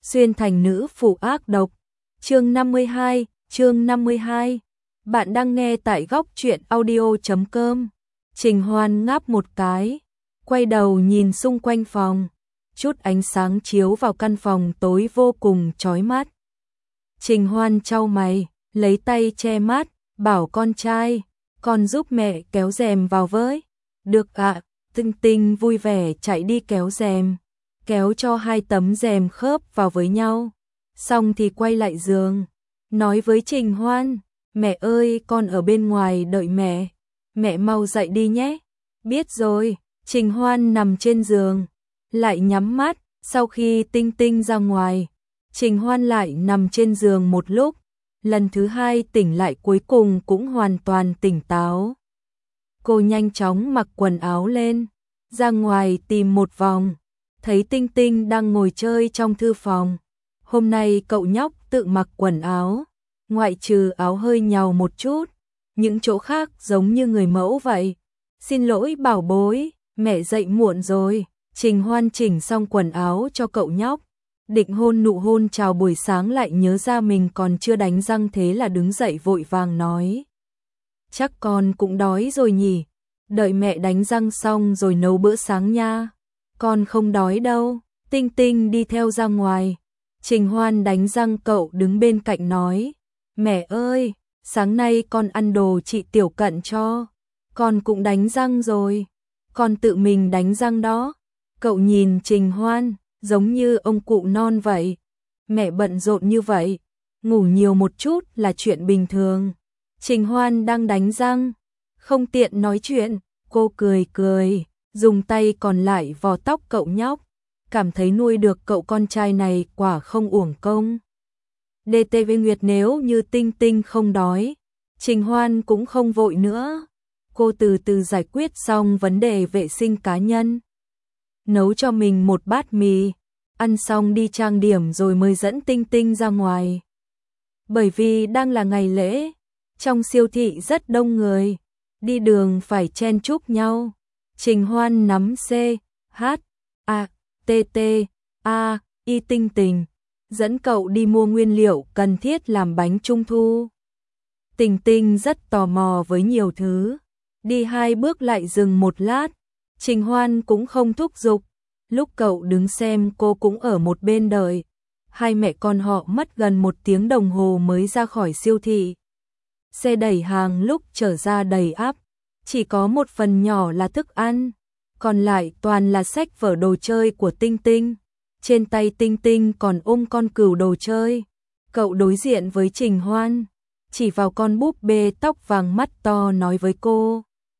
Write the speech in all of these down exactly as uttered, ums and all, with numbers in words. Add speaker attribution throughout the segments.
Speaker 1: xuyên thành nữ phụ ác độc. Chương năm mươi hai, chương năm mươi hai. Bạn đang nghe tại góc truyện audio chấm com. Trình Hoan ngáp một cái, quay đầu nhìn xung quanh phòng. Chút ánh sáng chiếu vào căn phòng tối vô cùng chói mắt. Trình Hoan chau mày, lấy tay che mắt, bảo con trai, con giúp mẹ kéo rèm vào với. Được ạ. À, Tinh Tinh vui vẻ chạy đi kéo rèm, kéo cho hai tấm rèm khớp vào với nhau. Xong thì quay lại giường, nói với Trình Hoan, mẹ ơi con ở bên ngoài đợi mẹ, mẹ mau dậy đi nhé. Biết rồi. Trình Hoan nằm trên giường, lại nhắm mắt. Sau khi Tinh Tinh ra ngoài, Trình Hoan lại nằm trên giường một lúc, lần thứ hai tỉnh lại cuối cùng cũng hoàn toàn tỉnh táo. Cô nhanh chóng mặc quần áo lên, ra ngoài tìm một vòng, thấy Tinh Tinh đang ngồi chơi trong thư phòng. Hôm nay cậu nhóc tự mặc quần áo, ngoại trừ áo hơi nhàu một chút, những chỗ khác giống như người mẫu vậy. Xin lỗi bảo bối, mẹ dậy muộn rồi. Trình Hoan chỉnh xong quần áo cho cậu nhóc, định hôn nụ hôn chào buổi sáng lại nhớ ra mình còn chưa đánh răng, thế là đứng dậy vội vàng nói. Chắc con cũng đói rồi nhỉ, đợi mẹ đánh răng xong rồi nấu bữa sáng nha. Con không đói đâu. Tinh Tinh đi theo ra ngoài. Trình Hoan đánh răng, cậu đứng bên cạnh nói, mẹ ơi, sáng nay con ăn đồ chị Tiểu Cận cho, con cũng đánh răng rồi, con tự mình đánh răng đó. Cậu nhìn Trình Hoan, giống như ông cụ non vậy. Mẹ bận rộn như vậy, ngủ nhiều một chút là chuyện bình thường. Trình Hoan đang đánh răng, không tiện nói chuyện, cô cười cười, dùng tay còn lại vò tóc cậu nhóc, cảm thấy nuôi được cậu con trai này quả không uổng công. đê tê vê Nguyệt, nếu như Tinh Tinh không đói, Trình Hoan cũng không vội nữa. Cô từ từ giải quyết xong vấn đề vệ sinh cá nhân, nấu cho mình một bát mì, ăn xong đi trang điểm rồi mới dẫn Tinh Tinh ra ngoài. Bởi vì đang là ngày lễ, trong siêu thị rất đông người, đi đường phải chen chúc nhau. Trình Hoan nắm C, H, A, T, T, A, Y Tinh Tình, dẫn cậu đi mua nguyên liệu cần thiết làm bánh trung thu. Tình Tinh rất tò mò với nhiều thứ, đi hai bước lại dừng một lát. Trình Hoan cũng không thúc giục, lúc cậu đứng xem cô cũng ở một bên đợi. Hai mẹ con họ mất gần một tiếng đồng hồ mới ra khỏi siêu thị. Xe đẩy hàng lúc trở ra đầy ắp, chỉ có một phần nhỏ là thức ăn, còn lại toàn là sách vở đồ chơi của Tinh Tinh. Trên tay Tinh Tinh còn ôm con cừu đồ chơi. Cậu đối diện với Trình Hoan, chỉ vào con búp bê tóc vàng mắt to nói với cô,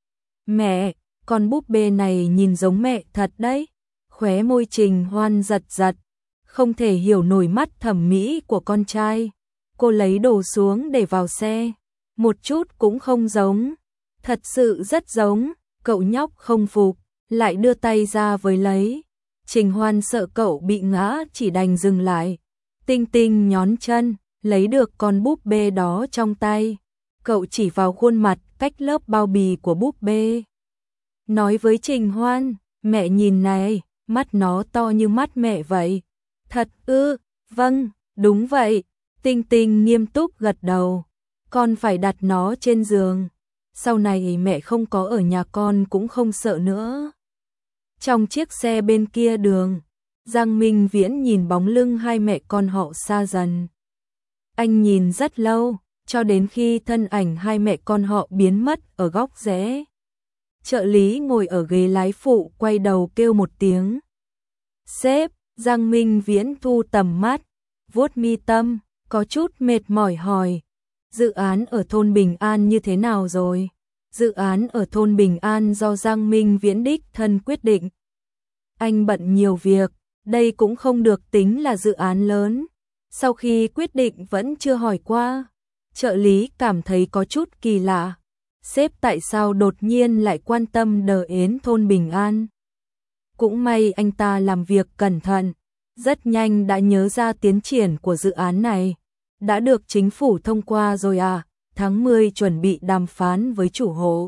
Speaker 1: mẹ, con búp bê này nhìn giống mẹ thật đấy. Khóe môi Trình Hoan giật giật, không thể hiểu nổi mắt thẩm mỹ của con trai. Cô lấy đồ xuống để vào xe, một chút cũng không giống, thật sự rất giống. Cậu nhóc không phục, lại đưa tay ra với lấy. Trình Hoan sợ cậu bị ngã chỉ đành dừng lại. Tinh Tinh nhón chân, lấy được con búp bê đó trong tay. Cậu chỉ vào khuôn mặt cách lớp bao bì của búp bê, nói với Trình Hoan, mẹ nhìn này, mắt nó to như mắt mẹ vậy. Thật ư? Vâng, đúng vậy. Tinh Tinh nghiêm túc gật đầu. Con phải đặt nó trên giường, sau này mẹ không có ở nhà con cũng không sợ nữa. Trong chiếc xe bên kia đường, Giang Minh Viễn nhìn bóng lưng hai mẹ con họ xa dần. Anh nhìn rất lâu, cho đến khi thân ảnh hai mẹ con họ biến mất ở góc rẽ. Trợ lý ngồi ở ghế lái phụ quay đầu kêu một tiếng. Sếp. Giang Minh Viễn thu tầm mắt, vuốt mi tâm, có chút mệt mỏi hỏi. Dự án ở thôn Bình An như thế nào rồi? Dự án ở thôn Bình An do Giang Minh Viễn đích thân quyết định. Anh bận nhiều việc, đây cũng không được tính là dự án lớn. Sau khi quyết định vẫn chưa hỏi qua. Trợ lý cảm thấy có chút kỳ lạ. Sếp tại sao đột nhiên lại quan tâm đến thôn Bình An? Cũng may anh ta làm việc cẩn thận, rất nhanh đã nhớ ra tiến triển của dự án này. Đã được chính phủ thông qua rồi à, tháng mười chuẩn bị đàm phán với chủ hộ.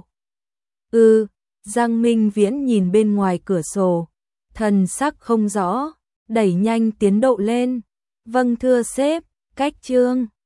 Speaker 1: Ừ, Giang Minh Viễn nhìn bên ngoài cửa sổ, thần sắc không rõ, đẩy nhanh tiến độ lên. Vâng thưa sếp, cách chương.